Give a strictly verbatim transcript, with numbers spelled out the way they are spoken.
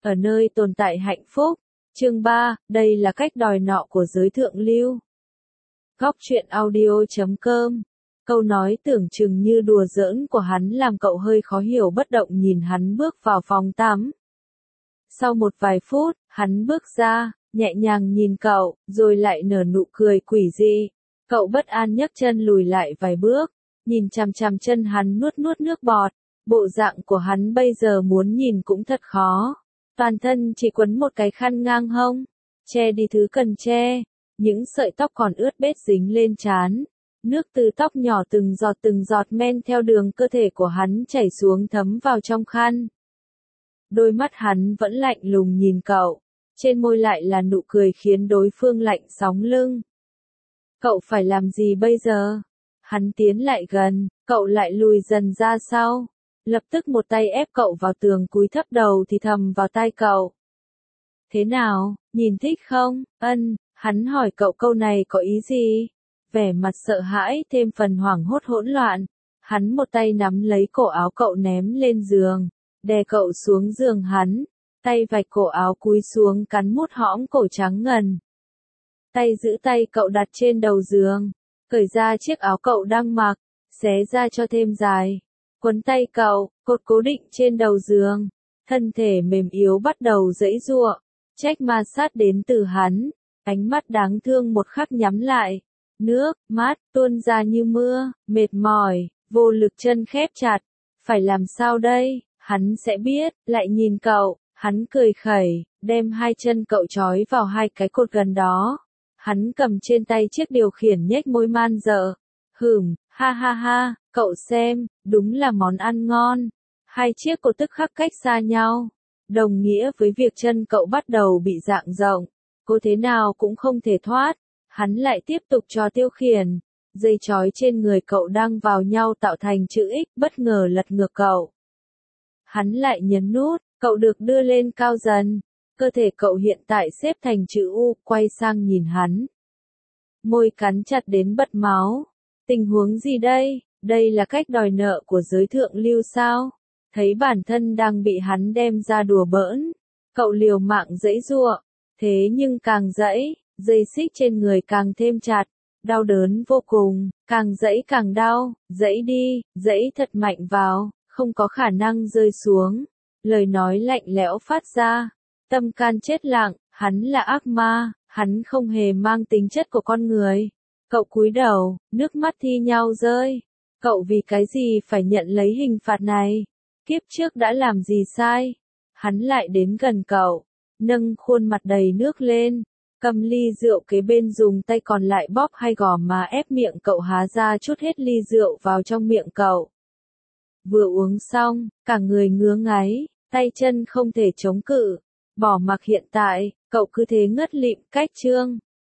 ở nơi tồn tại hạnh phúc. Chương ba, đây là cách đòi nọ của giới thượng lưu. Góc truyện audio chấm com. Câu nói tưởng chừng như đùa giỡn của hắn làm cậu hơi khó hiểu, bất động nhìn hắn bước vào phòng tắm. Sau một vài phút, hắn bước ra, nhẹ nhàng nhìn cậu, rồi lại nở nụ cười quỷ dị. Cậu bất an nhấc chân lùi lại vài bước, nhìn chằm chằm chân hắn nuốt nuốt nước bọt. Bộ dạng của hắn bây giờ muốn nhìn cũng thật khó. Toàn thân chỉ quấn một cái khăn ngang hông, che đi thứ cần che. Những sợi tóc còn ướt bết dính lên trán. Nước từ tóc nhỏ từng giọt từng giọt men theo đường cơ thể của hắn chảy xuống thấm vào trong khăn. Đôi mắt hắn vẫn lạnh lùng nhìn cậu, trên môi lại là nụ cười khiến đối phương lạnh sóng lưng. Cậu phải làm gì bây giờ? Hắn tiến lại gần, cậu lại lùi dần ra sau. Lập tức một tay ép cậu vào tường, cúi thấp đầu thì thầm vào tai cậu. Thế nào, nhìn thích không? Ân, hắn hỏi cậu câu này có ý gì? Vẻ mặt sợ hãi thêm phần hoảng hốt hỗn loạn. Hắn một tay nắm lấy cổ áo cậu ném lên giường, đè cậu xuống giường hắn, tay vạch cổ áo cúi xuống cắn mút hõm cổ trắng ngần. Tay giữ tay cậu đặt trên đầu giường, cởi ra chiếc áo cậu đang mặc, xé ra cho thêm dài. Quấn tay cậu, cột cố định trên đầu giường, thân thể mềm yếu bắt đầu giãy giụa, trách ma sát đến từ hắn, ánh mắt đáng thương một khắc nhắm lại, nước, mắt, tuôn ra như mưa, mệt mỏi, vô lực chân khép chặt, phải làm sao đây, hắn sẽ biết, lại nhìn cậu, hắn cười khẩy, đem hai chân cậu trói vào hai cái cột gần đó, hắn cầm trên tay chiếc điều khiển nhếch môi man dợ, hửm, ha ha ha. Cậu xem, đúng là món ăn ngon. Hai chiếc cột tức khắc cách xa nhau, đồng nghĩa với việc chân cậu bắt đầu bị rạng rộng. Cô thế nào cũng không thể thoát. Hắn lại tiếp tục cho tiêu khiển. Dây trói trên người cậu đang vào nhau tạo thành chữ X, bất ngờ lật ngược cậu. Hắn lại nhấn nút, cậu được đưa lên cao dần. Cơ thể cậu hiện tại xếp thành chữ U, quay sang nhìn hắn. Môi cắn chặt đến bật máu. Tình huống gì đây? Đây là cách đòi nợ của giới thượng lưu sao? Thấy bản thân đang bị hắn đem ra đùa bỡn, cậu liều mạng giãy giụa, thế nhưng càng giãy, dây xích trên người càng thêm chặt, đau đớn vô cùng, càng giãy càng đau, giãy đi, giãy thật mạnh vào, không có khả năng rơi xuống. Lời nói lạnh lẽo phát ra, tâm can chết lặng, hắn là ác ma, hắn không hề mang tính chất của con người. Cậu cúi đầu, nước mắt thi nhau rơi. Cậu vì cái gì phải nhận lấy hình phạt này? Kiếp trước đã làm gì sai? Hắn lại đến gần cậu, nâng khuôn mặt đầy nước lên, cầm ly rượu kế bên dùng tay còn lại bóp hai gò má ép miệng cậu há ra chút hết ly rượu vào trong miệng cậu. Vừa uống xong, cả người ngứa ngáy, tay chân không thể chống cự, bỏ mặc hiện tại, cậu cứ thế ngất lịm cách chương.